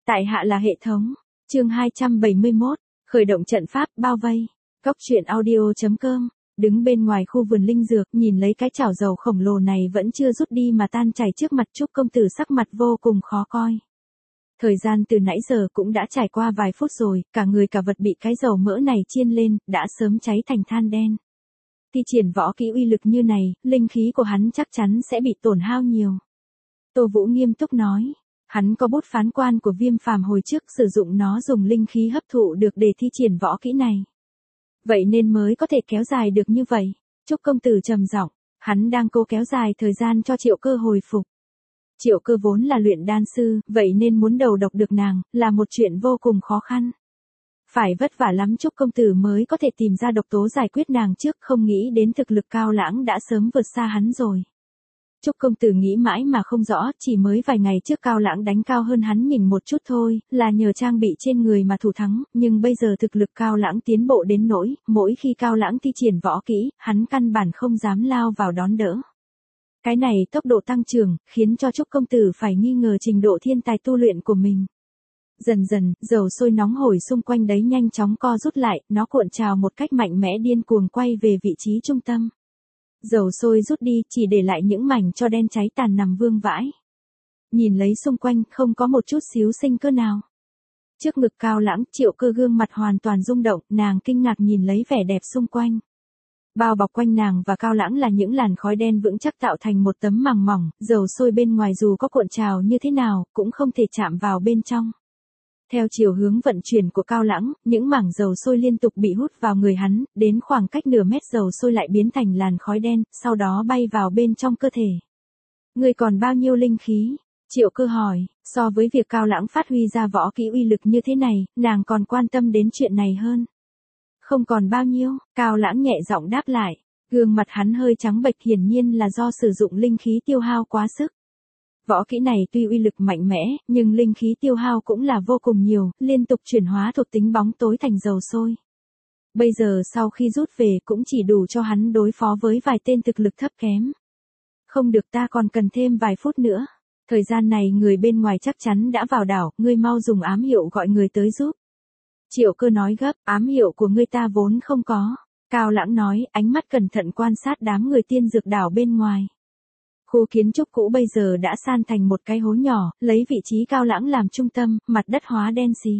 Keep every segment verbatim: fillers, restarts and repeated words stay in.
Tại hạ là hệ thống. Chương hai trăm bảy mươi mốt, khởi động trận pháp bao vây. Cốc truyện audio chấm com. Đứng bên ngoài khu vườn linh dược, nhìn lấy cái chảo dầu khổng lồ này vẫn chưa rút đi mà tan chảy trước mặt Trúc công tử, sắc mặt vô cùng khó coi. Thời gian từ nãy giờ cũng đã trải qua vài phút rồi, cả người cả vật bị cái dầu mỡ này chiên lên, đã sớm cháy thành than đen. Thi triển võ kỹ uy lực như này, linh khí của hắn chắc chắn sẽ bị tổn hao nhiều. Tô Vũ nghiêm túc nói, hắn có bút phán quan của Viêm Phàm hồi trước, sử dụng nó dùng linh khí hấp thụ được để thi triển võ kỹ này. Vậy nên mới có thể kéo dài được như vậy. Trúc công tử trầm giọng, hắn đang cố kéo dài thời gian cho Triệu Cơ hồi phục. Triệu Cơ vốn là luyện đan sư, vậy nên muốn đầu độc được nàng, là một chuyện vô cùng khó khăn. Phải vất vả lắm Trúc công tử mới có thể tìm ra độc tố giải quyết nàng trước, không nghĩ đến thực lực Cao Lãng đã sớm vượt xa hắn rồi. Trúc công tử nghĩ mãi mà không rõ, chỉ mới vài ngày trước Cao Lãng đánh cao hơn hắn nhìn một chút thôi, là nhờ trang bị trên người mà thủ thắng, nhưng bây giờ thực lực Cao Lãng tiến bộ đến nỗi, mỗi khi Cao Lãng thi triển võ kỹ, hắn căn bản không dám lao vào đón đỡ. Cái này tốc độ tăng trưởng, khiến cho Trúc công tử phải nghi ngờ trình độ thiên tài tu luyện của mình. Dần dần, dầu sôi nóng hổi xung quanh đấy nhanh chóng co rút lại, nó cuộn trào một cách mạnh mẽ điên cuồng quay về vị trí trung tâm. Dầu sôi rút đi, chỉ để lại những mảnh tro đen cháy tàn nằm vương vãi. Nhìn lấy xung quanh, không có một chút xíu sinh cơ nào. Trước ngực Cao Lãng, Triệu Cơ gương mặt hoàn toàn rung động, nàng kinh ngạc nhìn lấy vẻ đẹp xung quanh. Bao bọc quanh nàng và Cao Lãng là những làn khói đen vững chắc tạo thành một tấm màng mỏng, dầu sôi bên ngoài dù có cuộn trào như thế nào, cũng không thể chạm vào bên trong. Theo chiều hướng vận chuyển của Cao Lãng, những mảng dầu sôi liên tục bị hút vào người hắn, đến khoảng cách nửa mét dầu sôi lại biến thành làn khói đen, sau đó bay vào bên trong cơ thể. Ngươi còn bao nhiêu linh khí? Triệu Cơ hỏi, so với việc Cao Lãng phát huy ra võ kỹ uy lực như thế này, nàng còn quan tâm đến chuyện này hơn. Không còn bao nhiêu, Cao Lãng nhẹ giọng đáp lại, gương mặt hắn hơi trắng bệch, hiển nhiên là do sử dụng linh khí tiêu hao quá sức. Võ kỹ này tuy uy lực mạnh mẽ, nhưng linh khí tiêu hao cũng là vô cùng nhiều, liên tục chuyển hóa thuộc tính bóng tối thành dầu sôi. Bây giờ sau khi rút về cũng chỉ đủ cho hắn đối phó với vài tên thực lực thấp kém. Không được, ta còn cần thêm vài phút nữa. Thời gian này người bên ngoài chắc chắn đã vào đảo, ngươi mau dùng ám hiệu gọi người tới giúp. Triệu Cơ nói gấp, ám hiệu của ngươi ta vốn không có. Cao Lãng nói, ánh mắt cẩn thận quan sát đám người tiên dược đảo bên ngoài. Khu kiến trúc cũ bây giờ đã san thành một cái hố nhỏ, lấy vị trí Cao Lãng làm trung tâm, mặt đất hóa đen xì.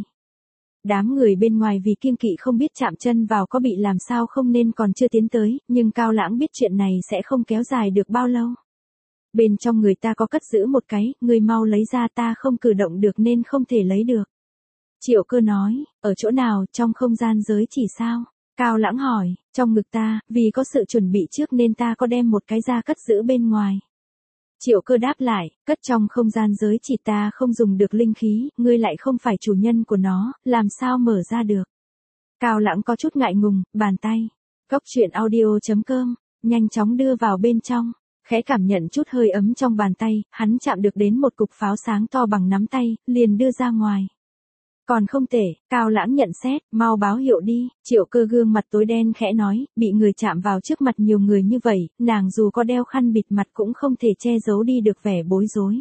Đám người bên ngoài vì kiêng kỵ không biết chạm chân vào có bị làm sao không nên còn chưa tiến tới, nhưng Cao Lãng biết chuyện này sẽ không kéo dài được bao lâu. Bên trong người ta có cất giữ một cái, người mau lấy ra, ta không cử động được nên không thể lấy được. Triệu Cơ nói, ở chỗ nào, trong không gian giới chỉ sao? Cao Lãng hỏi, trong ngực ta, vì có sự chuẩn bị trước nên ta có đem một cái ra cất giữ bên ngoài. Triệu Cơ đáp lại, cất trong không gian giới chỉ, ta không dùng được linh khí, ngươi lại không phải chủ nhân của nó, làm sao mở ra được. Cao Lãng có chút ngại ngùng, bàn tay. Cốc truyện audio chấm com, nhanh chóng đưa vào bên trong, khẽ cảm nhận chút hơi ấm trong bàn tay, hắn chạm được đến một cục pháo sáng to bằng nắm tay, liền đưa ra ngoài. Còn không tệ, Cao Lãng nhận xét, mau báo hiệu đi. Triệu Cơ gương mặt tối đen khẽ nói, bị người chạm vào trước mặt nhiều người như vậy, nàng dù có đeo khăn bịt mặt cũng không thể che giấu đi được vẻ bối rối.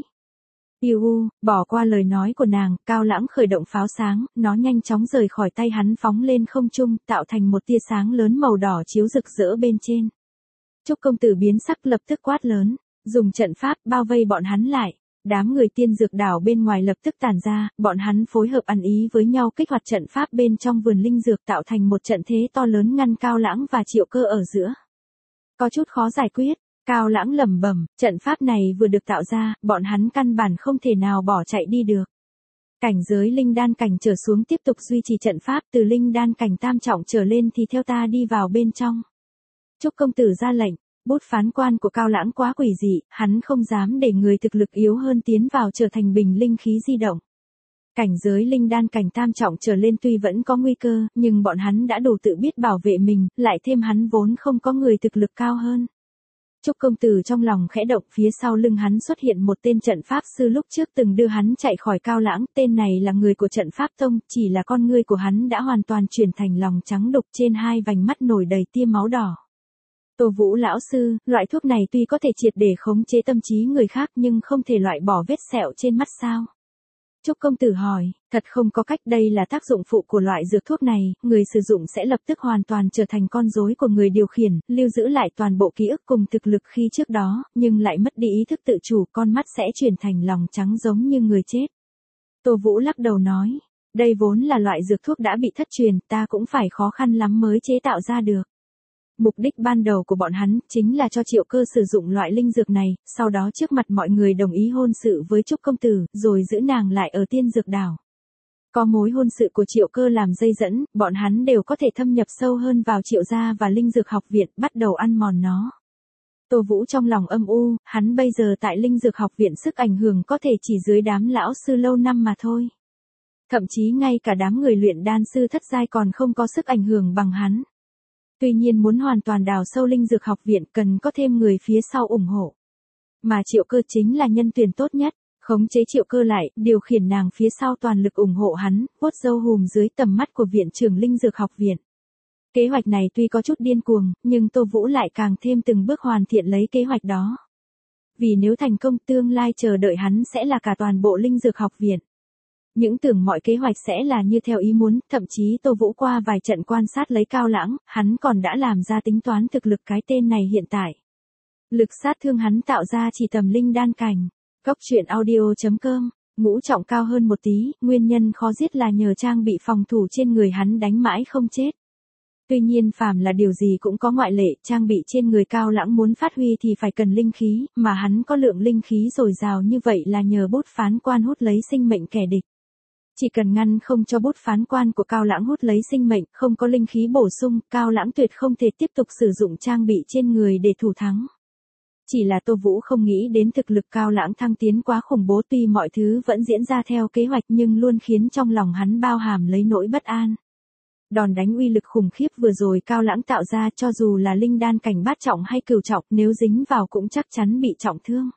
Iu u, bỏ qua lời nói của nàng, Cao Lãng khởi động pháo sáng, nó nhanh chóng rời khỏi tay hắn phóng lên không trung, tạo thành một tia sáng lớn màu đỏ chiếu rực rỡ bên trên. Trúc công tử biến sắc, lập tức quát lớn, dùng trận pháp bao vây bọn hắn lại. Đám người tiên dược đảo bên ngoài lập tức tản ra, bọn hắn phối hợp ăn ý với nhau kích hoạt trận pháp bên trong vườn linh dược, tạo thành một trận thế to lớn ngăn Cao Lãng và Triệu Cơ ở giữa. Có chút khó giải quyết, Cao Lãng lẩm bẩm, trận pháp này vừa được tạo ra, bọn hắn căn bản không thể nào bỏ chạy đi được. Cảnh giới linh đan cảnh trở xuống tiếp tục duy trì trận pháp, từ linh đan cảnh tam trọng trở lên thì theo ta đi vào bên trong. Trúc công tử ra lệnh. Bút phán quan của Cao Lãng quá quỷ dị, hắn không dám để người thực lực yếu hơn tiến vào trở thành bình linh khí di động. Cảnh giới linh đan cảnh tam trọng trở lên tuy vẫn có nguy cơ, nhưng bọn hắn đã đủ tự biết bảo vệ mình, lại thêm hắn vốn không có người thực lực cao hơn. Trúc công tử trong lòng khẽ động, phía sau lưng hắn xuất hiện một tên trận pháp sư lúc trước từng đưa hắn chạy khỏi Cao Lãng, tên này là người của trận pháp tông, chỉ là con ngươi của hắn đã hoàn toàn chuyển thành lòng trắng đục, trên hai vành mắt nổi đầy tia máu đỏ. Tô Vũ lão sư, loại thuốc này tuy có thể triệt để khống chế tâm trí người khác nhưng không thể loại bỏ vết sẹo trên mắt sao? Trúc công tử hỏi, thật không có cách, đây là tác dụng phụ của loại dược thuốc này, người sử dụng sẽ lập tức hoàn toàn trở thành con rối của người điều khiển, lưu giữ lại toàn bộ ký ức cùng thực lực khi trước đó, nhưng lại mất đi ý thức tự chủ, con mắt sẽ chuyển thành lòng trắng giống như người chết. Tô Vũ lắc đầu nói, đây vốn là loại dược thuốc đã bị thất truyền, ta cũng phải khó khăn lắm mới chế tạo ra được. Mục đích ban đầu của bọn hắn chính là cho Triệu Cơ sử dụng loại linh dược này, sau đó trước mặt mọi người đồng ý hôn sự với Trúc công tử, rồi giữ nàng lại ở Tiên Dược Đảo. Có mối hôn sự của Triệu Cơ làm dây dẫn, bọn hắn đều có thể thâm nhập sâu hơn vào Triệu gia và Linh Dược Học viện, bắt đầu ăn mòn nó. Tô Vũ trong lòng âm u, hắn bây giờ tại Linh Dược Học viện sức ảnh hưởng có thể chỉ dưới đám lão sư lâu năm mà thôi. Thậm chí ngay cả đám người luyện đan sư thất giai còn không có sức ảnh hưởng bằng hắn. Tuy nhiên muốn hoàn toàn đào sâu Linh Dược Học viện cần có thêm người phía sau ủng hộ. Mà Triệu Cơ chính là nhân tuyển tốt nhất, khống chế Triệu Cơ lại, điều khiển nàng phía sau toàn lực ủng hộ hắn, vuốt râu hùm dưới tầm mắt của viện trưởng Linh Dược Học viện. Kế hoạch này tuy có chút điên cuồng, nhưng Tô Vũ lại càng thêm từng bước hoàn thiện lấy kế hoạch đó. Vì nếu thành công tương lai chờ đợi hắn sẽ là cả toàn bộ Linh Dược Học viện. Những tưởng mọi kế hoạch sẽ là như theo ý muốn, thậm chí Tô Vũ qua vài trận quan sát lấy Cao Lãng, hắn còn đã làm ra tính toán thực lực cái tên này hiện tại. Lực sát thương hắn tạo ra chỉ tầm linh đan cảnh. Cốc truyện audio chấm com, ngũ trọng cao hơn một tí, nguyên nhân khó giết là nhờ trang bị phòng thủ trên người hắn đánh mãi không chết. Tuy nhiên phàm là điều gì cũng có ngoại lệ, trang bị trên người Cao Lãng muốn phát huy thì phải cần linh khí, mà hắn có lượng linh khí dồi dào như vậy là nhờ bút phán quan hút lấy sinh mệnh kẻ địch. Chỉ cần ngăn không cho bút phán quan của Cao Lãng hút lấy sinh mệnh, không có linh khí bổ sung, Cao Lãng tuyệt không thể tiếp tục sử dụng trang bị trên người để thủ thắng. Chỉ là Tô Vũ không nghĩ đến thực lực Cao Lãng thăng tiến quá khủng bố, tuy mọi thứ vẫn diễn ra theo kế hoạch nhưng luôn khiến trong lòng hắn bao hàm lấy nỗi bất an. Đòn đánh uy lực khủng khiếp vừa rồi Cao Lãng tạo ra cho dù là linh đan cảnh bát trọng hay cửu trọng nếu dính vào cũng chắc chắn bị trọng thương.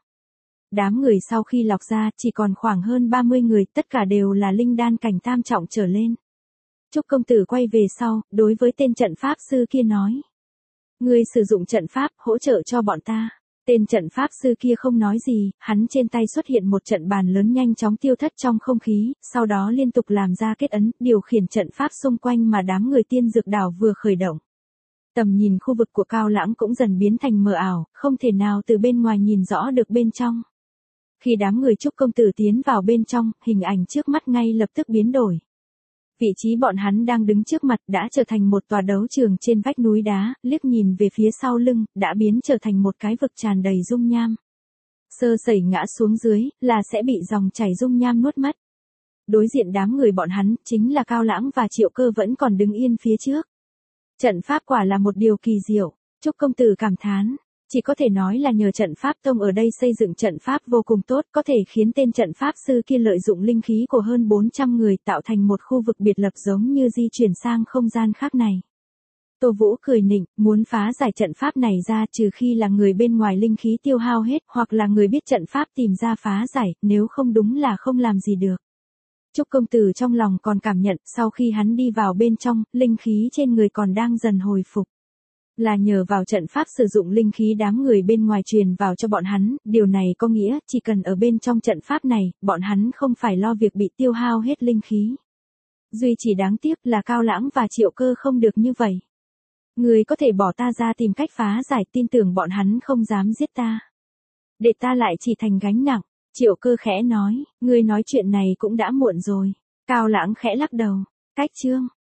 Đám người sau khi lọc ra chỉ còn khoảng hơn ba mươi người, tất cả đều là linh đan cảnh tam trọng trở lên. Trúc công tử quay về sau, đối với tên trận pháp sư kia nói. Ngươi sử dụng trận pháp hỗ trợ cho bọn ta. Tên trận pháp sư kia không nói gì, hắn trên tay xuất hiện một trận bàn lớn nhanh chóng tiêu thất trong không khí, sau đó liên tục làm ra kết ấn, điều khiển trận pháp xung quanh mà đám người Tiên Dược Đảo vừa khởi động. Tầm nhìn khu vực của Cao Lãng cũng dần biến thành mờ ảo, không thể nào từ bên ngoài nhìn rõ được bên trong. Khi đám người Trúc công tử tiến vào bên trong, hình ảnh trước mắt ngay lập tức biến đổi. Vị trí bọn hắn đang đứng trước mặt đã trở thành một tòa đấu trường trên vách núi đá, liếc nhìn về phía sau lưng, đã biến trở thành một cái vực tràn đầy dung nham. Sơ sẩy ngã xuống dưới, là sẽ bị dòng chảy dung nham nuốt mất. Đối diện đám người bọn hắn, chính là Cao Lãng và Triệu Cơ vẫn còn đứng yên phía trước. Trận pháp quả là một điều kỳ diệu, Trúc công tử cảm thán. Chỉ có thể nói là nhờ trận pháp tông ở đây xây dựng trận pháp vô cùng tốt, có thể khiến tên trận pháp sư kia lợi dụng linh khí của hơn bốn trăm người tạo thành một khu vực biệt lập giống như di chuyển sang không gian khác này. Tô Vũ cười nịnh, muốn phá giải trận pháp này ra trừ khi là người bên ngoài linh khí tiêu hao hết hoặc là người biết trận pháp tìm ra phá giải, nếu không đúng là không làm gì được. Trúc công tử trong lòng còn cảm nhận sau khi hắn đi vào bên trong, linh khí trên người còn đang dần hồi phục. Là nhờ vào trận pháp sử dụng linh khí đám người bên ngoài truyền vào cho bọn hắn, điều này có nghĩa chỉ cần ở bên trong trận pháp này, bọn hắn không phải lo việc bị tiêu hao hết linh khí. Duy chỉ đáng tiếc là Cao Lãng và Triệu Cơ không được như vậy. Người có thể bỏ ta ra tìm cách phá giải, tin tưởng bọn hắn không dám giết ta. Để ta lại chỉ thành gánh nặng, Triệu Cơ khẽ nói, ngươi nói chuyện này cũng đã muộn rồi. Cao Lãng khẽ lắc đầu, cách chương.